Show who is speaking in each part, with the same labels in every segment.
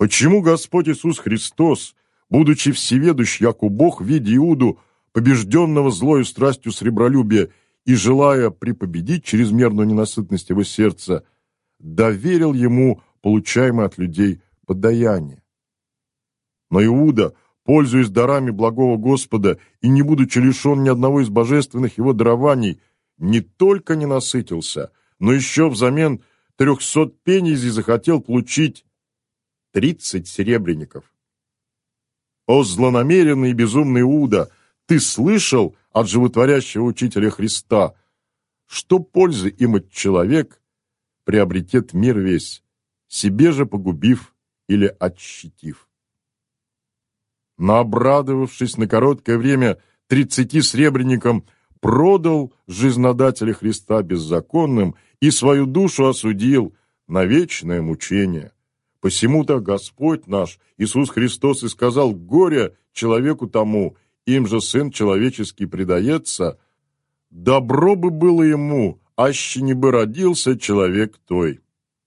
Speaker 1: Почему Господь Иисус Христос, будучи всеведущ, яко Бог, видя Иуду, побежденного злою страстью сребролюбия и желая припобедить чрезмерную ненасытность его сердца, доверил ему получаемое от людей подаяние? Но Иуда, пользуясь дарами благого Господа и не будучи лишен ни одного из божественных его дарований, не только не насытился, но еще взамен 300 пенезей захотел получить 30 серебрянников. О злонамеренный и безумный Иуда, ты слышал от животворящего учителя Христа, что пользы им от человек приобретет мир весь, себе же погубив или отщитив? Но, обрадовавшись на короткое время 30 сребреникам, продал жизнодателя Христа беззаконным и свою душу осудил на вечное мучение. Посему-то Господь наш, Иисус Христос, и сказал: «Горе человеку тому, им же Сын Человеческий предается, добро бы было ему, аще не бы родился человек той».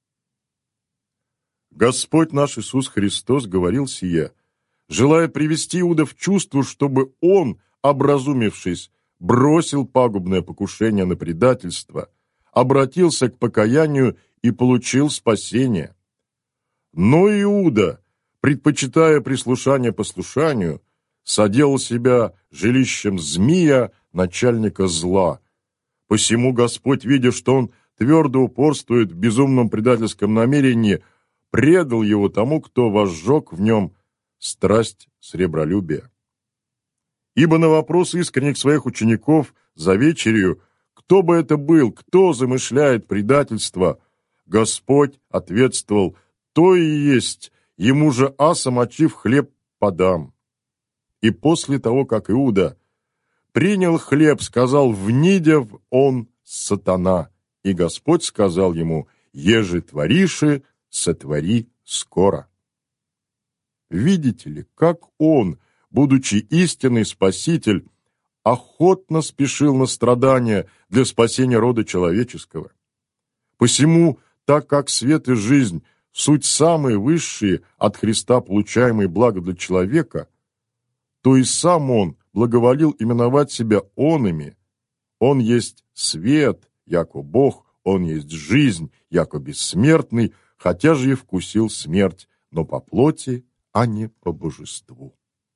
Speaker 1: Господь наш Иисус Христос говорил сие, желая привести Иуда в чувство, чтобы он, образумившись, бросил пагубное покушение на предательство, обратился к покаянию и получил спасение. Но Иуда, предпочитая прислушание послушанию, соделал себя жилищем змея, начальника зла. Посему Господь, видя, что он твердо упорствует в безумном предательском намерении, предал его тому, кто возжег в нем страсть сребролюбия. Ибо на вопрос искренних своих учеников за вечерью, кто бы это был, кто замышляет предательство, Господь ответствовал: «То и есть, ему же асом очив хлеб подам». И после того, как Иуда принял хлеб, сказал: «Внидя он сатана». И Господь сказал ему: «Еже твориши, сотвори скоро». Видите ли, как он, будучи истинный Спаситель, охотно спешил на страдания для спасения рода человеческого. Посему, так как свет и жизнь – суть самые высшие от Христа получаемые блага для человека, то и сам он благоволил именовать себя онами. Он есть свет, яко Бог, он есть жизнь, яко бессмертный, хотя же и вкусил смерть, но по плоти, а не по божеству.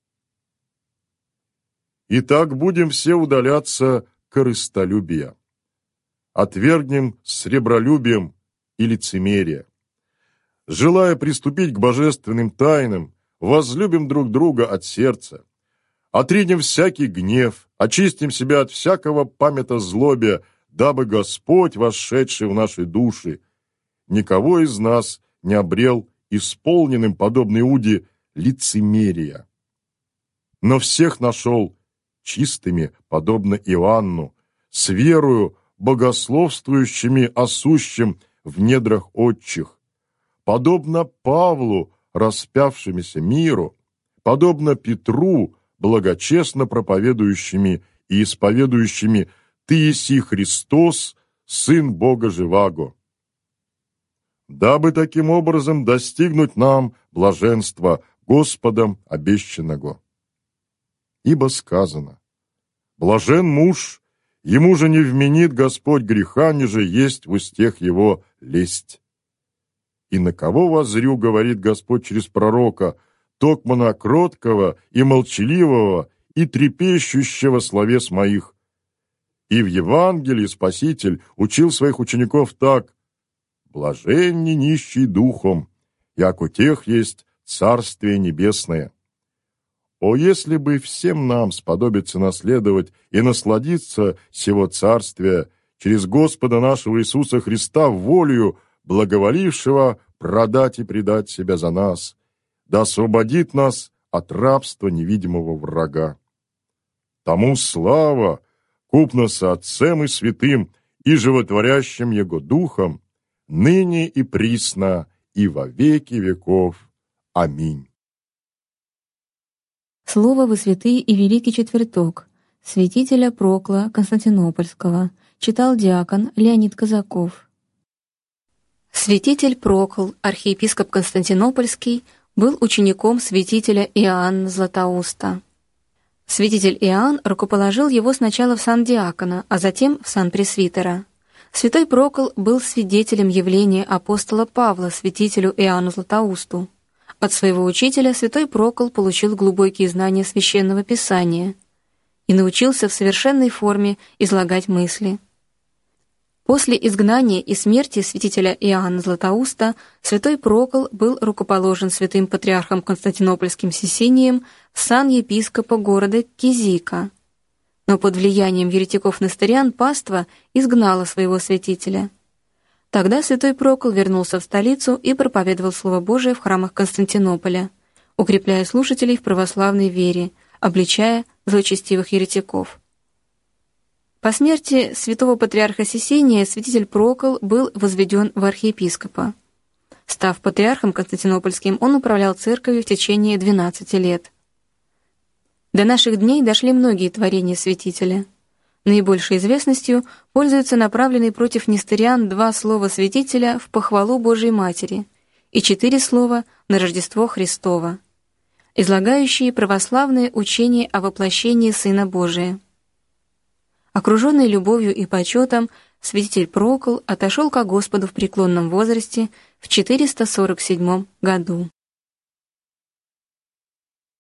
Speaker 1: Итак, будем все удаляться корыстолюбия. Отвергнем сребролюбием и лицемерие. Желая приступить к божественным тайнам, возлюбим друг друга от сердца. Отринем всякий гнев, очистим себя от всякого памята злобия, дабы Господь, вошедший в наши души, никого из нас не обрел исполненным, подобно Иуде, лицемерия, но всех нашел чистыми, подобно Иоанну, с верою богословствующими о сущем в недрах отчих, подобно Павлу, распявшимися миру, подобно Петру, благочестно проповедующими и исповедующими: «Ты еси Христос, Сын Бога живаго», дабы таким образом достигнуть нам блаженства Господом обещанного. Ибо сказано: «Блажен муж, ему же не вменит Господь греха, ниже есть в устех его лесть». И на кого воззрю, говорит Господь через пророка, токмо на кроткого и молчаливого и трепещущего словес моих. И в Евангелии Спаситель учил своих учеников так: «Блаженни нищие духом, як у тех есть Царствие Небесное». О, если бы всем нам сподобиться наследовать и насладиться сего Царствия через Господа нашего Иисуса Христа волею, благоволившего продать и предать себя за нас, да освободит нас от рабства невидимого врага. Тому слава, купно со Отцем и Святым, и животворящим Его Духом, ныне и присно, и во веки веков. Аминь.
Speaker 2: Слово во святый и великий четверток святителя Прокла Константинопольского читал диакон Леонид Казаков. Святитель Прокл, архиепископ Константинопольский, был учеником святителя Иоанна Златоуста. Святитель Иоанн рукоположил его сначала в сан диакона, а затем в сан пресвитера. Святой Прокл был свидетелем явления апостола Павла святителю Иоанну Златоусту. От своего учителя святой Прокл получил глубокие знания Священного Писания и научился в совершенной форме излагать мысли. После изгнания и смерти святителя Иоанна Златоуста святой Прокл был рукоположен святым патриархом Константинопольским Сесением в сан епископа города Кизика. Но под влиянием еретиков-нестариан паства изгнала своего святителя. Тогда святой Прокл вернулся в столицу и проповедовал Слово Божие в храмах Константинополя, укрепляя слушателей в православной вере, обличая злочестивых еретиков. По смерти святого патриарха Сесения святитель Прокл был возведен в архиепископа. Став патриархом Константинопольским, он управлял церковью в течение 12 лет. До наших дней дошли многие творения святителя. Наибольшей известностью пользуются направленные против нестариан 2 слова святителя в похвалу Божией Матери и 4 слова на Рождество Христово, излагающие православное учение о воплощении Сына Божия. Окруженный любовью и почетом, святитель Прокл отошел ко Господу в преклонном возрасте в 447 году.